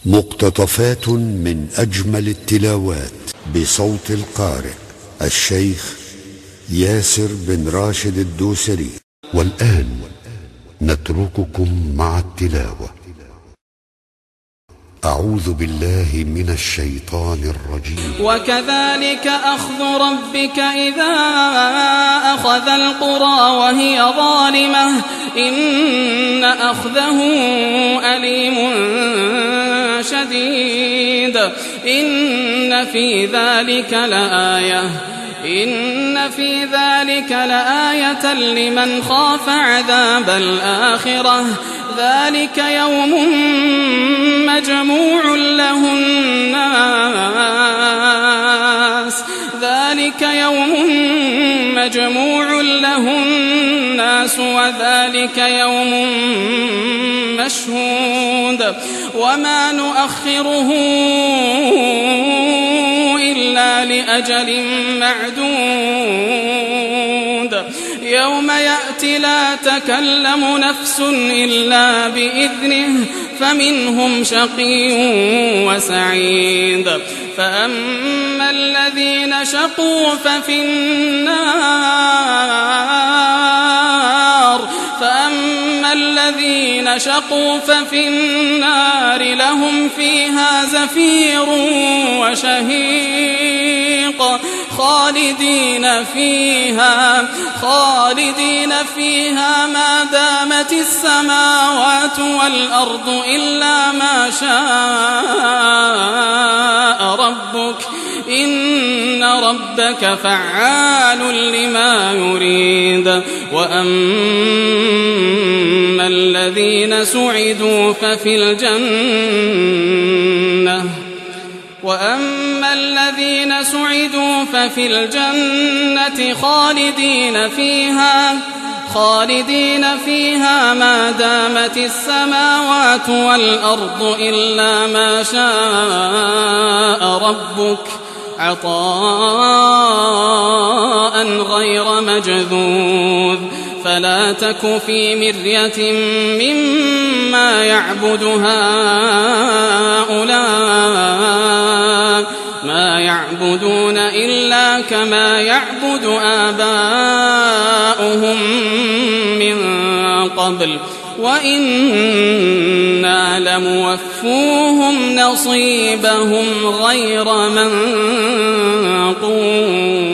مقتطفات من أجمل التلاوات بصوت القارئ الشيخ ياسر بن راشد الدوسري. والآن نترككم مع التلاوة. أعوذ بالله من الشيطان الرجيم. وكذلك أخذ ربك إذا أخذ القرى وهي ظالمة إن أخذه أليم شديد. إن في ذلك لآية لمن خاف عذاب الآخرة. ذلك يوم مجموع له الناس وذلك يوم مشهود. وما نؤخره إلا لأجل معدود. يوم يأتي لا تكلم نفس إلا بإذنه فمنهم شقي وسعيد. فأما الذين شقوا ففي النار لهم فيها زفير وشهيق خالدين فيها ما دامت السماوات والأرض إلا ما شاء ربك إن ربك فعال لما يريد. وأما الذين سعدوا ففي الجنة خالدين فيها ما دامت السماوات والأرض إلا ما شاء ربك عطاء غير مجذوذ. فلا تك في مرية مما يعبد هؤلاء ما يعبدون إلا كما يعبد آباؤهم من قبل وإنا لموفوهم نصيبهم غير منقوص.